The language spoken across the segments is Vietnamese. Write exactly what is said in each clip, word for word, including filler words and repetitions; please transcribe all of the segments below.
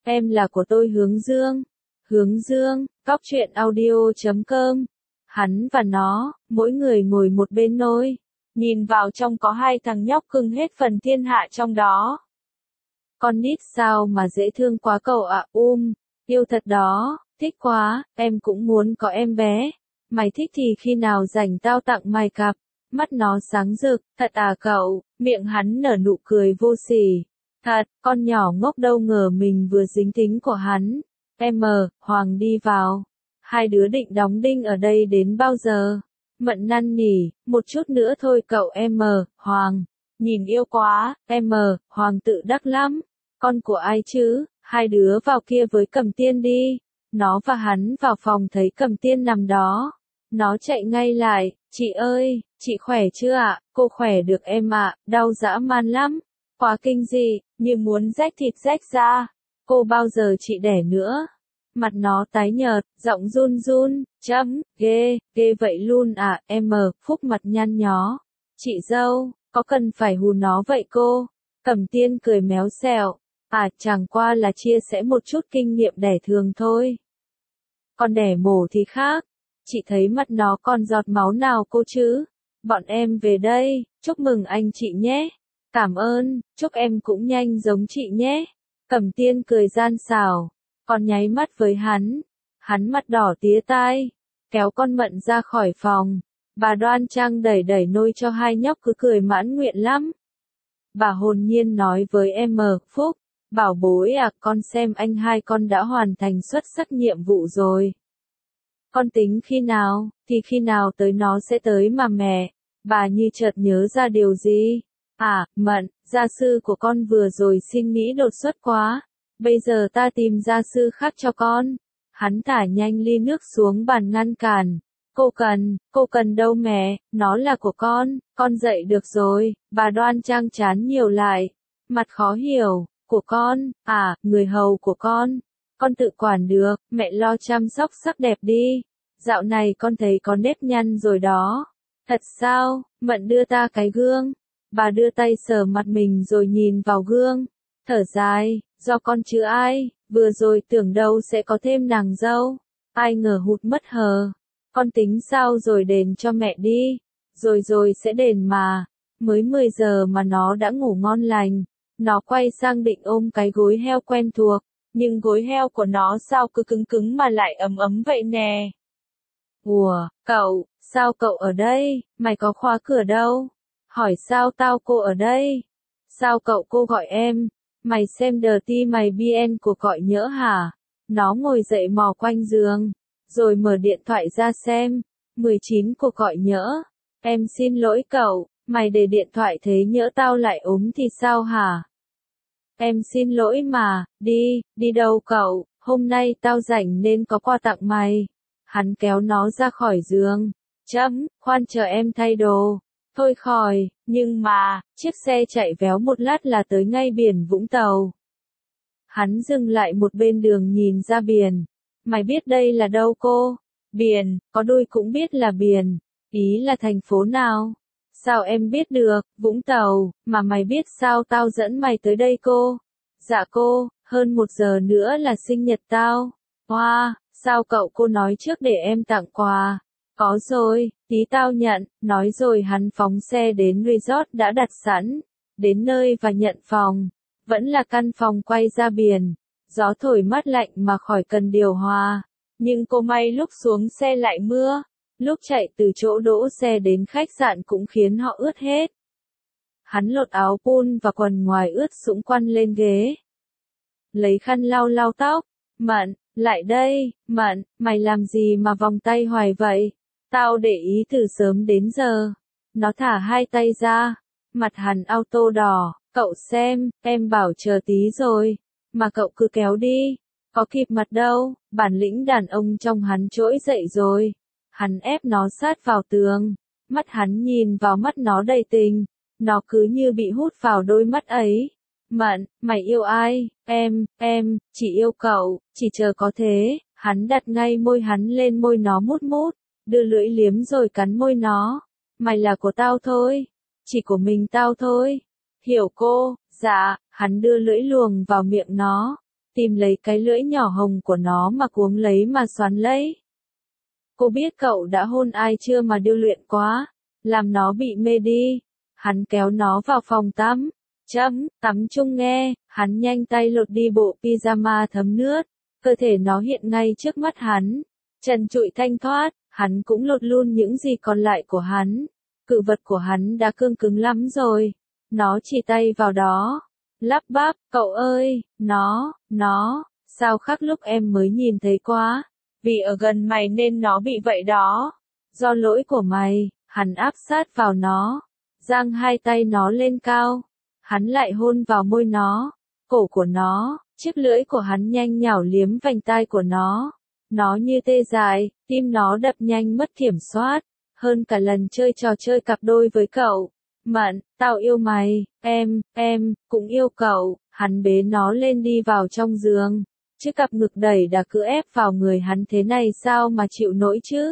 em là của tôi Hướng Dương. Hướng Dương, Cóc truyện audio chấm com. Hắn và nó, mỗi người ngồi một bên nôi. Nhìn vào trong có hai thằng nhóc cưng hết phần thiên hạ trong đó. Con nít sao mà dễ thương quá cậu ạ, um, yêu thật đó, thích quá, em cũng muốn có em bé. Mày thích thì khi nào rảnh tao tặng mày cặp. Mắt nó sáng rực, thật à cậu, miệng hắn nở nụ cười vô sỉ. Thật, con nhỏ ngốc đâu ngờ mình vừa dính tính của hắn. Em mờ, Hoàng đi vào. Hai đứa định đóng đinh ở đây đến bao giờ? Mận năn nỉ, một chút nữa thôi cậu em mờ, Hoàng. Nhìn yêu quá, em mờ, Hoàng tự đắc lắm. Con của ai chứ? Hai đứa vào kia với Cầm Tiên đi. Nó và hắn vào phòng thấy Cầm Tiên nằm đó. Nó chạy ngay lại, chị ơi, chị khỏe chưa ạ? Cô khỏe được em ạ, đau dã man lắm. Quá kinh dị, như muốn rách thịt rách ra. Cô bao giờ chị đẻ nữa? Mặt nó tái nhợt, giọng run run, chấm, ghê, ghê vậy luôn à, em mờ, Phúc mặt nhăn nhó. Chị dâu, có cần phải hù nó vậy cô? Cầm Tiên cười méo xẹo, à chẳng qua là chia sẻ một chút kinh nghiệm đẻ thường thôi. Còn đẻ mổ thì khác, chị thấy mặt nó còn giọt máu nào cô chứ? Bọn em về đây, chúc mừng anh chị nhé. Cảm ơn, chúc em cũng nhanh giống chị nhé. Cầm Tiên cười gian xảo, còn nháy mắt với hắn. Hắn mặt đỏ tía tai, kéo con Mận ra khỏi phòng. Bà đoan trang đẩy đẩy nôi cho hai nhóc cứ cười mãn nguyện lắm. Bà hồn nhiên nói với em mờ, Phúc, bảo bối à, con xem anh hai con đã hoàn thành xuất sắc nhiệm vụ rồi. Con tính khi nào, thì khi nào tới nó sẽ tới mà mẹ. Bà như chợt nhớ ra điều gì. À, Mận, gia sư của con vừa rồi xin nghỉ đột xuất quá. Bây giờ ta tìm gia sư khác cho con. Hắn thả nhanh ly nước xuống bàn ngăn cản. Cô cần, cô cần đâu mẹ, nó là của con, con dậy được rồi. Bà đoan trang chán nhiều lại. Mặt khó hiểu, của con, à, người hầu của con. Con tự quản được, mẹ lo chăm sóc sắc đẹp đi. Dạo này con thấy có nếp nhăn rồi đó. Thật sao? Mận đưa ta cái gương. Bà đưa tay sờ mặt mình rồi nhìn vào gương. Thở dài, do con chứ ai, vừa rồi tưởng đâu sẽ có thêm nàng dâu. Ai ngờ hụt mất hờ. Con tính sao rồi đền cho mẹ đi. Rồi rồi sẽ đền mà. Mới mười giờ mà nó đã ngủ ngon lành. Nó quay sang định ôm cái gối heo quen thuộc. Nhưng gối heo của nó sao cứ cứng cứng mà lại ấm ấm vậy nè. Ủa, cậu, sao cậu ở đây, mày có khóa cửa đâu? Hỏi sao tao cô ở đây? Sao cậu cô gọi em? Mày xem đờ ti mày bê en của gọi nhỡ hả? Nó ngồi dậy mò quanh giường, rồi mở điện thoại ra xem. mười chín cuộc gọi nhỡ. Em xin lỗi cậu, mày để điện thoại thế nhỡ tao lại ốm thì sao hả? Em xin lỗi mà, đi, đi đâu cậu, hôm nay tao rảnh nên có quà tặng mày. Hắn kéo nó ra khỏi giường. Chấm, khoan chờ em thay đồ. Thôi khỏi, nhưng mà, chiếc xe chạy véo một lát là tới ngay biển Vũng Tàu. Hắn dừng lại một bên đường nhìn ra biển. Mày biết đây là đâu cô? Biển, có đôi cũng biết là biển. Ý là thành phố nào? Sao em biết được, Vũng Tàu, mà mày biết sao tao dẫn mày tới đây cô? Dạ cô, hơn một giờ nữa là sinh nhật tao. Hoa, wow, sao cậu cô nói trước để em tặng quà? Có rồi, tí tao nhận, nói rồi hắn phóng xe đến resort đã đặt sẵn. Đến nơi và nhận phòng. Vẫn là căn phòng quay ra biển. Gió thổi mát lạnh mà khỏi cần điều hòa. Nhưng cô may lúc xuống xe lại mưa. Lúc chạy từ chỗ đỗ xe đến khách sạn cũng khiến họ ướt hết. Hắn lột áo pun và quần ngoài ướt sũng quăn lên ghế. Lấy khăn lau lau tóc. Mận, lại đây, Mận, mày làm gì mà vòng tay hoài vậy? Tao để ý từ sớm đến giờ. Nó thả hai tay ra. Mặt hắn auto đỏ. Cậu xem, em bảo chờ tí rồi. Mà cậu cứ kéo đi. Có kịp mặt đâu, bản lĩnh đàn ông trong hắn trỗi dậy rồi. Hắn ép nó sát vào tường. Mắt hắn nhìn vào mắt nó đầy tình. Nó cứ như bị hút vào đôi mắt ấy. Mận, mày yêu ai? Em, em, chỉ yêu cậu, chỉ chờ có thế. Hắn đặt ngay môi hắn lên môi nó mút mút. Đưa lưỡi liếm rồi cắn môi nó. Mày là của tao thôi. Chỉ của mình tao thôi. Hiểu cô, dạ, hắn đưa lưỡi luồng vào miệng nó. tìm lấy cái lưỡi nhỏ hồng của nó mà cuống lấy mà xoắn lấy. Cô biết cậu đã hôn ai chưa mà điêu luyện quá, làm nó bị mê đi. Hắn kéo nó vào phòng tắm. Chấm, tắm chung nghe, hắn nhanh tay lột đi bộ pyjama thấm nước. Cơ thể nó hiện ngay trước mắt hắn. Trần trụi thanh thoát, hắn cũng lột luôn những gì còn lại của hắn. Cự vật của hắn đã cương cứng lắm rồi. Nó chỉ tay vào đó. Lắp bắp, cậu ơi, nó, nó, sao khác lúc em mới nhìn thấy quá. Vì ở gần mày nên nó bị vậy đó. Do lỗi của mày, hắn áp sát vào nó. Giang hai tay nó lên cao. Hắn lại hôn vào môi nó, cổ của nó, chiếc lưỡi của hắn nhanh nhảu liếm vành tai của nó. Nó như tê dại, tim nó đập nhanh mất kiểm soát, hơn cả lần chơi trò chơi cặp đôi với cậu. Mận, tao yêu mày, em, em, cũng yêu cậu. Hắn bế nó lên đi vào trong giường. Chứ cặp ngực đẩy đã cứ ép vào người hắn thế này sao mà chịu nổi chứ?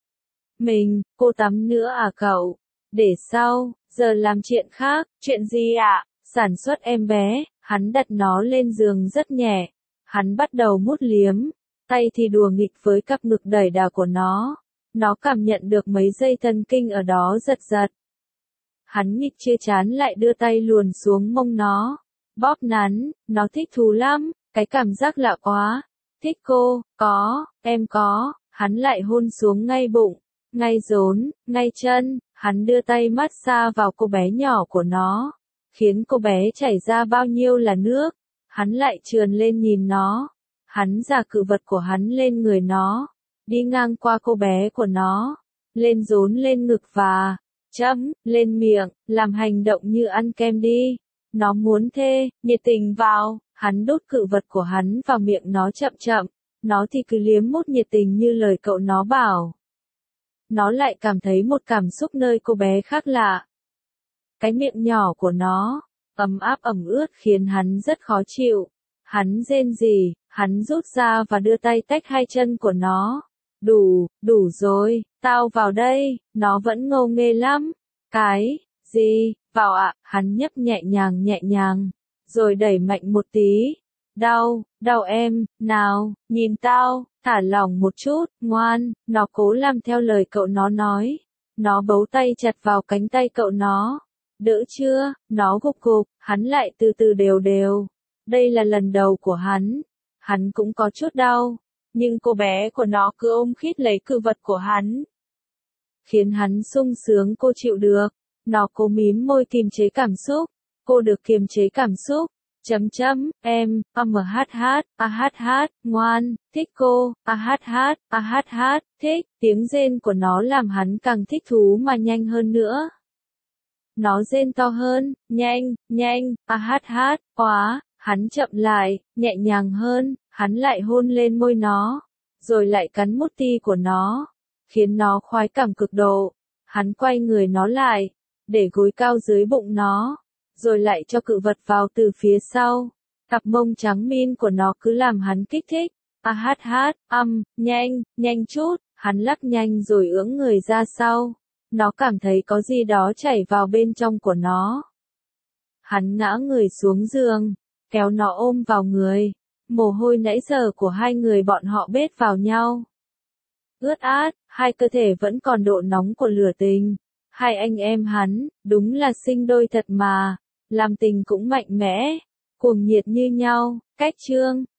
Mình, cô tắm nữa à cậu? Để sau, giờ làm chuyện khác. Chuyện gì ạ? À? Sản xuất em bé. Hắn đặt nó lên giường rất nhẹ. Hắn bắt đầu mút liếm. Tay thì đùa nghịch với cặp ngực đẩy đà của nó. Nó cảm nhận được mấy dây thần kinh ở đó giật giật. Hắn nghịch chưa chán lại đưa tay luồn xuống mông nó. Bóp nắn, nó thích thú lắm. Cái cảm giác lạ quá. Thích cô, có, em có. Hắn lại hôn xuống ngay bụng, ngay rốn, ngay chân. Hắn đưa tay massage vào cô bé nhỏ của nó, khiến cô bé chảy ra bao nhiêu là nước. Hắn lại trườn lên nhìn nó. Hắn già cự vật của hắn lên người nó, đi ngang qua cô bé của nó, lên rốn lên ngực và chấm, lên miệng, làm hành động như ăn kem đi. Nó muốn thê, nhiệt tình vào. Hắn đút cự vật của hắn vào miệng nó chậm chậm. Nó thì cứ liếm mút nhiệt tình như lời cậu nó bảo. Nó lại cảm thấy một cảm xúc nơi cô bé khác lạ. Cái miệng nhỏ của nó, ấm áp ẩm ướt khiến hắn rất khó chịu. Hắn rên rỉ, hắn rút ra và đưa tay tách hai chân của nó. Đủ, đủ rồi, tao vào đây. Nó vẫn ngô nghê lắm. Cái, gì, vào ạ, à? Hắn nhấp nhẹ nhàng nhẹ nhàng, rồi đẩy mạnh một tí. Đau, đau em, nào, nhìn tao, thả lỏng một chút, ngoan. Nó cố làm theo lời cậu nó nói. Nó bấu tay chặt vào cánh tay cậu nó. Đỡ chưa? Nó gục gục, hắn lại từ từ đều đều. Đây là lần đầu của hắn. Hắn cũng có chút đau. Nhưng cô bé của nó cứ ôm khít lấy cự vật của hắn, khiến hắn sung sướng. Cô chịu được. Nó cố mím môi kiềm chế cảm xúc. Cô được kiềm chế cảm xúc. Chấm chấm, em, âm hát hát, a hát hát, ngoan, thích cô, a hát hát, a hát hát, thích. Tiếng rên của nó làm hắn càng thích thú mà nhanh hơn nữa. Nó rên to hơn, nhanh, nhanh, a hát hát, quá. Hắn chậm lại, nhẹ nhàng hơn. Hắn lại hôn lên môi nó, rồi lại cắn mút ti của nó, khiến nó khoái cảm cực độ. Hắn quay người nó lại, để gối cao dưới bụng nó, rồi lại cho cự vật vào từ phía sau. Cặp mông trắng min của nó cứ làm hắn kích thích. A hát hát, âm, nhanh, nhanh chút. Hắn lắc nhanh rồi ưỡng người ra sau. Nó cảm thấy có gì đó chảy vào bên trong của nó. Hắn ngã người xuống giường, kéo nó ôm vào người. Mồ hôi nãy giờ của hai người bọn họ bết vào nhau. Ướt át, hai cơ thể vẫn còn độ nóng của lửa tình. Hai anh em hắn, đúng là sinh đôi thật mà. Làm tình cũng mạnh mẽ, cuồng nhiệt như nhau. Cách chương